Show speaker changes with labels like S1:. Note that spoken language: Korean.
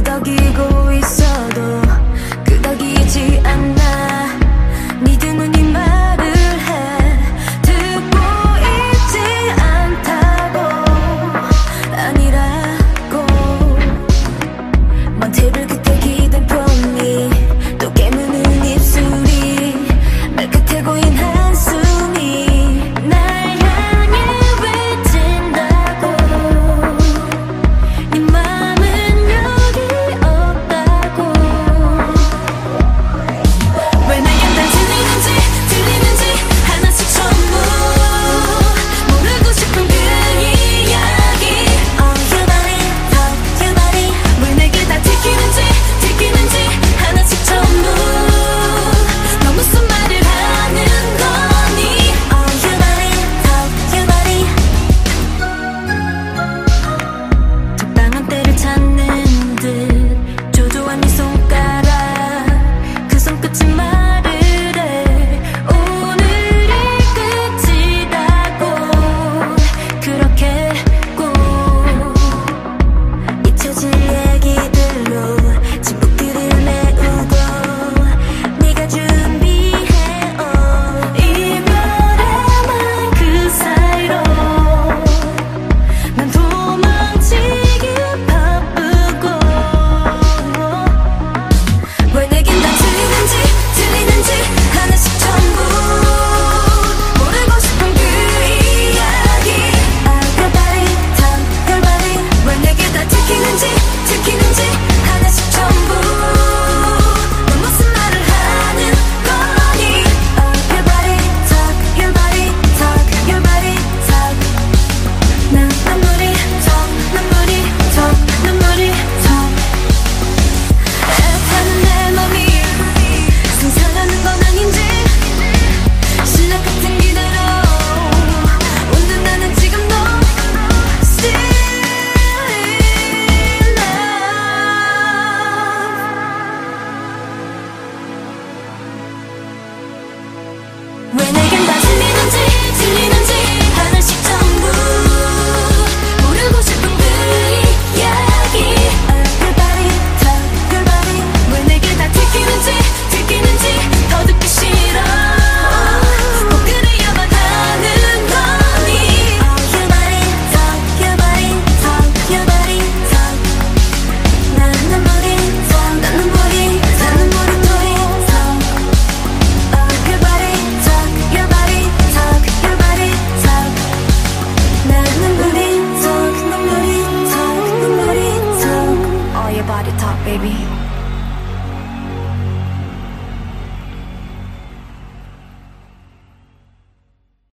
S1: 끄덕이고 있어도 끄덕이지 않아. 니들 눈이 말을 해. 듣고 있지 않다고. 아니라고. 먼 테이블 끝에 기댄 폰이 또 깨무는 입술이 말끝에 고인 한숨이 날 향해 외친다고. 네 맘은 여기 없다고. 왜 내겐 다 들리는지 하나씩 전부 모르고 싶은 그 이야기. Your body, your body. 왜 내게 다 들키는지 하나씩 전부 너 무슨 말을 하는 거니. Your body, your body. 적당한 때를 찾는 듯 조조한 네 손가락 그 손끝이 말을 해. 오늘이 끝이라고. 그렇게 꼭 잊혀질 얘기들로 침묵들을 메우고 네가 준비해온 이별의 말 그 사이로 난 도망치기 바쁘고. 왜 내겐 다 들리는지 하나씩 전부 모르고 싶은 그 이야기. Your body, your body. 왜 내게 다 들키는지 하나씩 전부 너 무슨 말을 하는 거니. Your body, your body, your body, 난 눈물이 애타는 내 맘이 상상하는 건 아닌지 신랑 같은 기대로 웃는 나는 지금도 still in love. 왜 내겐 다 들리는지 하나씩 전부 모르고 싶은 그 이야기. Your body, your body. 왜 내게 다 들키는지 더 듣기 싫어. 꼭 그래야만 하는 거니. Your body, your body, your body. 난 눈물이 Your body, your body, your body. 난 눈물이 All your body talk, baby.